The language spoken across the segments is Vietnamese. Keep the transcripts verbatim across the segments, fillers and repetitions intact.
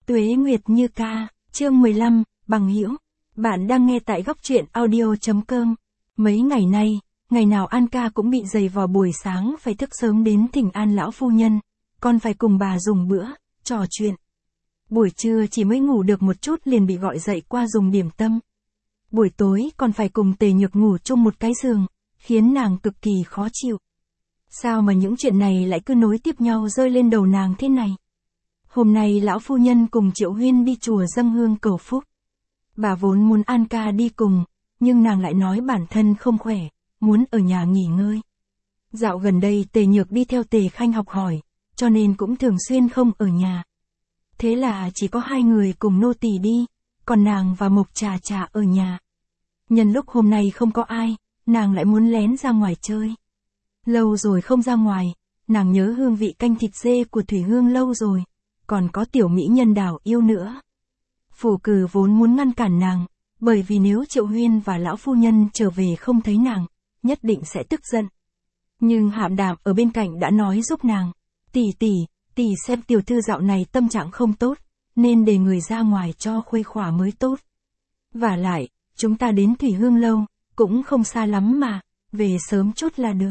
Tuế Nguyệt Như Ca, chương mười lăm, bằng hữu. Bạn đang nghe tại góc truyện audio chấm com. Mấy ngày nay, ngày nào An Ca cũng bị dày vò buổi sáng phải thức sớm đến thỉnh an lão phu nhân, còn phải cùng bà dùng bữa, trò chuyện. Buổi trưa chỉ mới ngủ được một chút liền bị gọi dậy qua dùng điểm tâm. Buổi tối còn phải cùng Tề Nhược ngủ chung một cái giường, khiến nàng cực kỳ khó chịu. Sao mà những chuyện này lại cứ nối tiếp nhau rơi lên đầu nàng thế này? Hôm nay lão phu nhân cùng Triệu Huyên đi chùa dâng hương cầu phúc. Bà vốn muốn An Ca đi cùng, nhưng nàng lại nói bản thân không khỏe, muốn ở nhà nghỉ ngơi. Dạo gần đây Tề Nhược đi theo Tề Khanh học hỏi, cho nên cũng thường xuyên không ở nhà. Thế là chỉ có hai người cùng nô tỳ đi, còn nàng và Mộc Trà Trà ở nhà. Nhân lúc hôm nay không có ai, nàng lại muốn lén ra ngoài chơi. Lâu rồi không ra ngoài, nàng nhớ hương vị canh thịt dê của Thủy Hương lâu rồi, còn có tiểu mỹ nhân Đào Yêu nữa. Phủ Cừ vốn muốn ngăn cản nàng, bởi vì nếu Triệu Huyên và lão phu nhân trở về không thấy nàng, nhất định sẽ tức giận. Nhưng Hạm Đạm ở bên cạnh đã nói giúp nàng, tỷ tỷ, tỷ xem tiểu thư dạo này tâm trạng không tốt, nên để người ra ngoài cho khuây khỏa mới tốt. Vả lại, chúng ta đến Thủy Hương lâu, cũng không xa lắm mà, về sớm chút là được.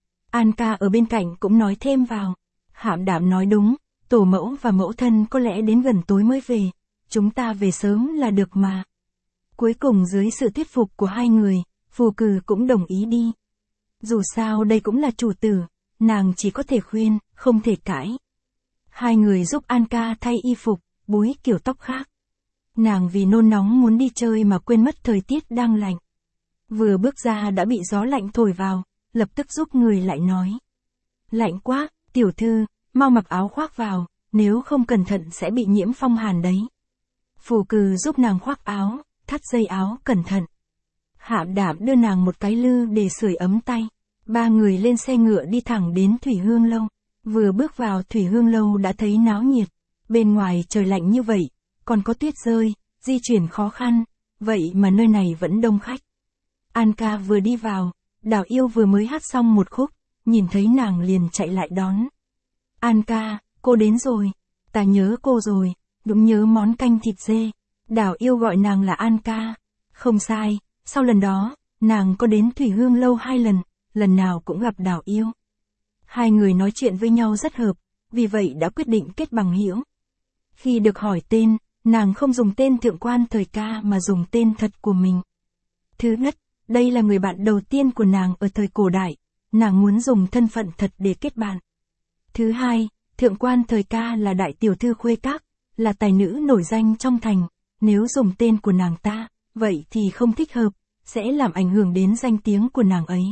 An Ca ở bên cạnh cũng nói thêm vào, Hạm Đạm nói đúng, tổ mẫu và mẫu thân có lẽ đến gần tối mới về, chúng ta về sớm là được mà. Cuối cùng dưới sự thuyết phục của hai người, Phù Cừ cũng đồng ý đi. Dù sao đây cũng là chủ tử, nàng chỉ có thể khuyên, không thể cãi. Hai người giúp An Ca thay y phục, búi kiểu tóc khác. Nàng vì nôn nóng muốn đi chơi mà quên mất thời tiết đang lạnh. Vừa bước ra đã bị gió lạnh thổi vào, lập tức giúp người lại nói. Lạnh quá, tiểu thư, mau mặc áo khoác vào, nếu không cẩn thận sẽ bị nhiễm phong hàn đấy. Phù Cừ giúp nàng khoác áo, thắt dây áo cẩn thận. Hạm Đạm đưa nàng một cái lư để sưởi ấm tay. Ba người lên xe ngựa đi thẳng đến Thủy Hương lâu. Vừa bước vào Thủy Hương lâu đã thấy náo nhiệt. Bên ngoài trời lạnh như vậy, còn có tuyết rơi, di chuyển khó khăn, vậy mà nơi này vẫn đông khách. An Ca vừa đi vào, Đào Yêu vừa mới hát xong một khúc, nhìn thấy nàng liền chạy lại đón. An Ca, cô đến rồi, ta nhớ cô rồi, đúng nhớ món canh thịt dê. Đào Yêu gọi nàng là An Ca. Không sai, sau lần đó, nàng có đến Thủy Hương lâu hai lần, lần nào cũng gặp Đào Yêu. Hai người nói chuyện với nhau rất hợp, vì vậy đã quyết định kết bằng hữu. Khi được hỏi tên, nàng không dùng tên thượng quan Thời Ca mà dùng tên thật của mình. Thứ nhất, đây là người bạn đầu tiên của nàng ở thời cổ đại, nàng muốn dùng thân phận thật để kết bạn. Thứ hai, thượng quan Thời Ca là đại tiểu thư khuê các, là tài nữ nổi danh trong thành, nếu dùng tên của nàng ta, vậy thì không thích hợp, sẽ làm ảnh hưởng đến danh tiếng của nàng ấy.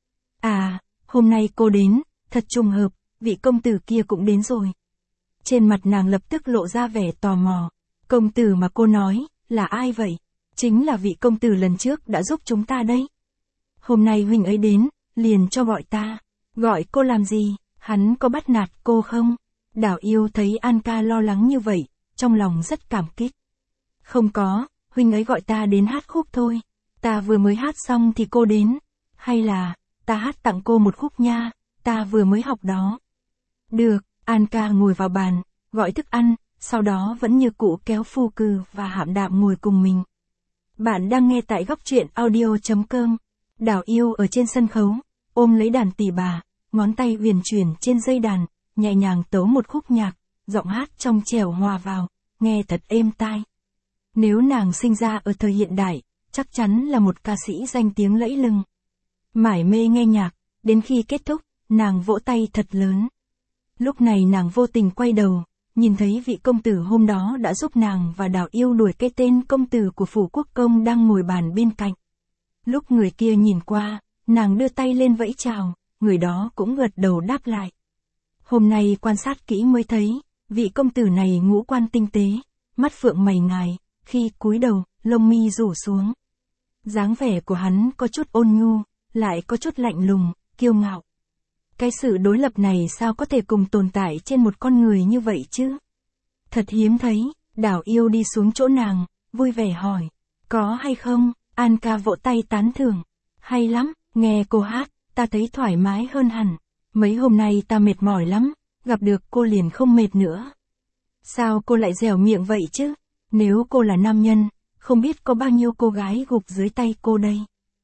À, hôm nay cô đến, thật trùng hợp, vị công tử kia cũng đến rồi. Trên mặt nàng lập tức lộ ra vẻ tò mò. Công tử mà cô nói, là ai vậy? Chính là vị công tử lần trước đã giúp chúng ta đấy. Hôm nay huynh ấy đến, liền cho gọi ta. Gọi cô làm gì? Hắn có bắt nạt cô không? Đào Yêu thấy An Ca lo lắng như vậy, trong lòng rất cảm kích. Không có, huynh ấy gọi ta đến hát khúc thôi. Ta vừa mới hát xong thì cô đến. Hay là, ta hát tặng cô một khúc nha, ta vừa mới học đó. Được, An Ca ngồi vào bàn, gọi thức ăn, sau đó vẫn như cũ kéo Phù Cừ và Hạm Đạm ngồi cùng mình. Bạn đang nghe tại góc truyện audio chấm com. Đào Yêu ở trên sân khấu, ôm lấy đàn tỳ bà, ngón tay huyền chuyển trên dây đàn, nhẹ nhàng tấu một khúc nhạc, giọng hát trong trẻo hòa vào, nghe thật êm tai. Nếu nàng sinh ra ở thời hiện đại, chắc chắn là một ca sĩ danh tiếng lẫy lừng. Mải mê nghe nhạc, đến khi kết thúc, nàng vỗ tay thật lớn. Lúc này nàng vô tình quay đầu, nhìn thấy vị công tử hôm đó đã giúp nàng và Đào Yêu đuổi cái tên công tử của phủ quốc công đang ngồi bàn bên cạnh. Lúc người kia nhìn qua, nàng đưa tay lên vẫy chào, người đó cũng gật đầu đáp lại. Hôm nay quan sát kỹ mới thấy, vị công tử này ngũ quan tinh tế, mắt phượng mày ngài, khi cúi đầu, lông mi rủ xuống. Dáng vẻ của hắn có chút ôn nhu, lại có chút lạnh lùng, kiêu ngạo. Cái sự đối lập này sao có thể cùng tồn tại trên một con người như vậy chứ? Thật hiếm thấy. Đào Yêu đi xuống chỗ nàng, vui vẻ hỏi. Có hay không? An Ca vỗ tay tán thưởng. Hay lắm, nghe cô hát, ta thấy thoải mái hơn hẳn. Mấy hôm nay ta mệt mỏi lắm, gặp được cô liền không mệt nữa. Sao cô lại dẻo miệng vậy chứ? Nếu cô là nam nhân, không biết có bao nhiêu cô gái gục dưới tay cô đây.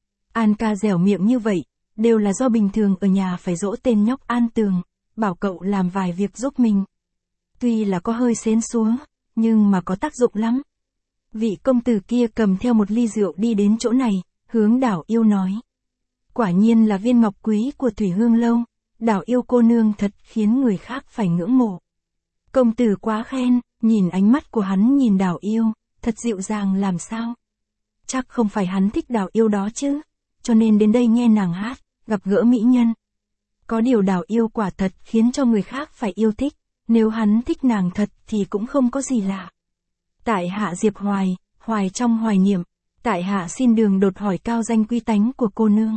An ca dẻo miệng như vậy, đều là do bình thường ở nhà phải dỗ tên nhóc An Tường, bảo cậu làm vài việc giúp mình. Tuy là có hơi xến xúa, nhưng mà có tác dụng lắm. Vị công tử kia cầm theo một ly rượu đi đến chỗ này, hướng Đảo Yêu nói. Quả nhiên là viên ngọc quý của Thủy Hương Lâu, Đảo Yêu cô nương thật khiến người khác phải ngưỡng mộ. Công tử quá khen, nhìn ánh mắt của hắn nhìn Đảo Yêu, thật dịu dàng làm sao. Chắc không phải hắn thích Đảo Yêu đó chứ, cho nên đến đây nghe nàng hát, gặp gỡ mỹ nhân. Có điều Đảo Yêu quả thật khiến cho người khác phải yêu thích, nếu hắn thích nàng thật thì cũng không có gì lạ. Tại hạ Diệp Hoài, hoài trong hoài niệm, tại hạ xin đường đột hỏi cao danh quy tánh của cô nương.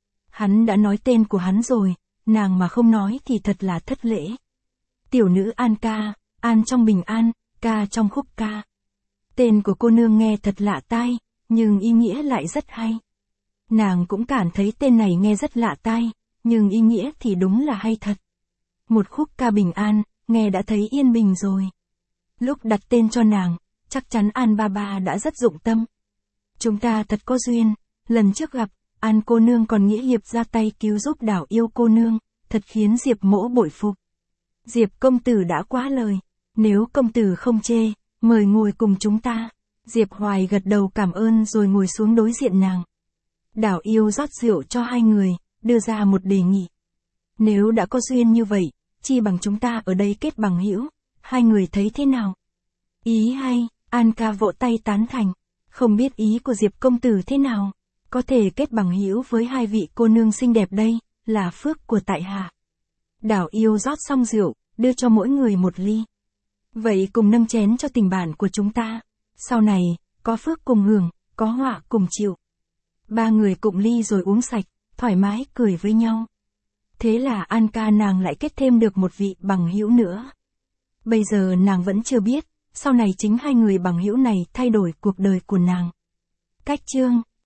Hắn đã nói tên của hắn rồi, nàng mà không nói thì thật là thất lễ. Tiểu nữ An ca, An trong bình an, ca trong khúc ca. Tên của cô nương nghe thật lạ tai, nhưng ý nghĩa lại rất hay. Nàng cũng cảm thấy tên này nghe rất lạ tai, nhưng ý nghĩa thì đúng là hay thật. Một khúc ca bình an, nghe đã thấy yên bình rồi. Lúc đặt tên cho nàng, chắc chắn An ba ba đã rất dụng tâm. Chúng ta thật có duyên, lần trước gặp, An cô nương còn nghĩa hiệp ra tay cứu giúp Đảo Yêu cô nương, thật khiến Diệp mỗ bội phục. Diệp công tử đã quá lời, nếu công tử không chê, mời ngồi cùng chúng ta. Diệp Hoài gật đầu cảm ơn rồi ngồi xuống đối diện nàng. Đảo Yêu rót rượu cho hai người, đưa ra một đề nghị. Nếu đã có duyên như vậy, chi bằng chúng ta ở đây kết bằng hữu, hai người thấy thế nào? Ý hay, An ca vỗ tay tán thành, không biết ý của Diệp công tử thế nào, có thể kết bằng hữu với hai vị cô nương xinh đẹp đây, là phước của tại hạ. Đảo Yêu rót xong rượu, đưa cho mỗi người một ly. Vậy cùng nâng chén cho tình bạn của chúng ta, sau này, có phước cùng hưởng, có họa cùng chịu. Ba người cụng ly rồi uống sạch, thoải mái cười với nhau. Thế là An ca nàng lại kết thêm được một vị bằng hữu nữa. Bây giờ nàng vẫn chưa biết, sau này chính hai người bằng hữu này thay đổi cuộc đời của nàng. Cách chương